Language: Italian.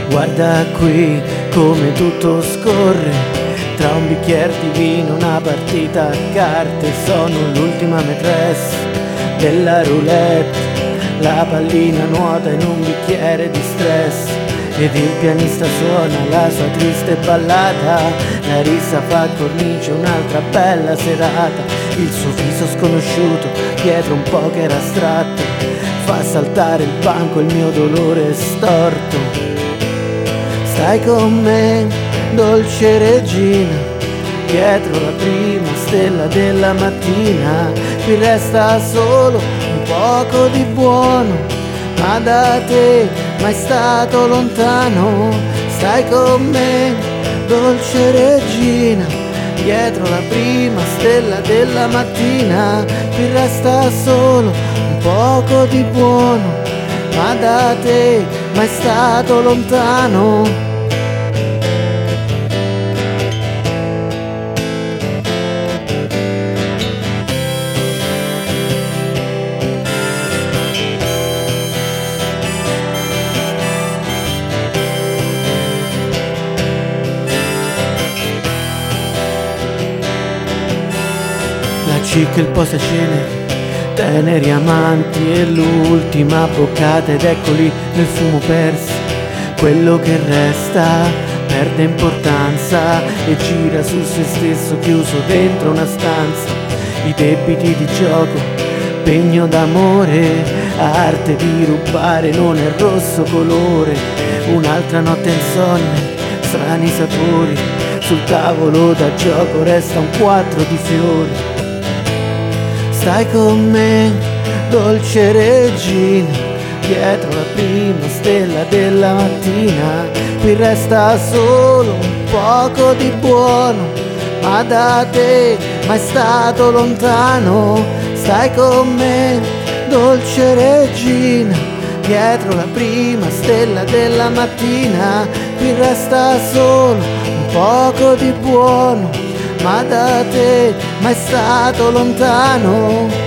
Guarda qui come tutto scorre, tra un bicchiere di vino, una partita a carte. Sono l'ultima maîtresse della roulette, la pallina nuota in un bicchiere di stress, ed il pianista suona la sua triste ballata. La rissa fa cornice un'altra bella serata, il suo viso sconosciuto dietro un poker astratto fa saltare il banco il mio dolore storto. Stai con me, dolce regina, dietro la prima stella della mattina. Qui resta solo un poco di buono, ma da te mai stato lontano. Stai con me, dolce regina, dietro la prima stella della mattina. Qui resta solo un poco di buono, ma da te mai stato lontano. La cicca, il posacenere, teneri amanti e l'ultima boccata, ed eccoli nel fumo persi. Quello che resta perde importanza e gira su se stesso chiuso dentro una stanza. I debiti di gioco, pegno d'amore, arte di rubare non è rosso colore. Un'altra notte insonne, strani sapori, sul tavolo da gioco resta un quattro di fiori. Stai con me, dolce regina, dietro la prima stella della mattina. Qui resta solo un poco di buono, ma da te mai stato lontano. Stai con me, dolce regina, dietro la prima stella della mattina. Qui resta solo un poco di buono, ma da te mai stato lontano.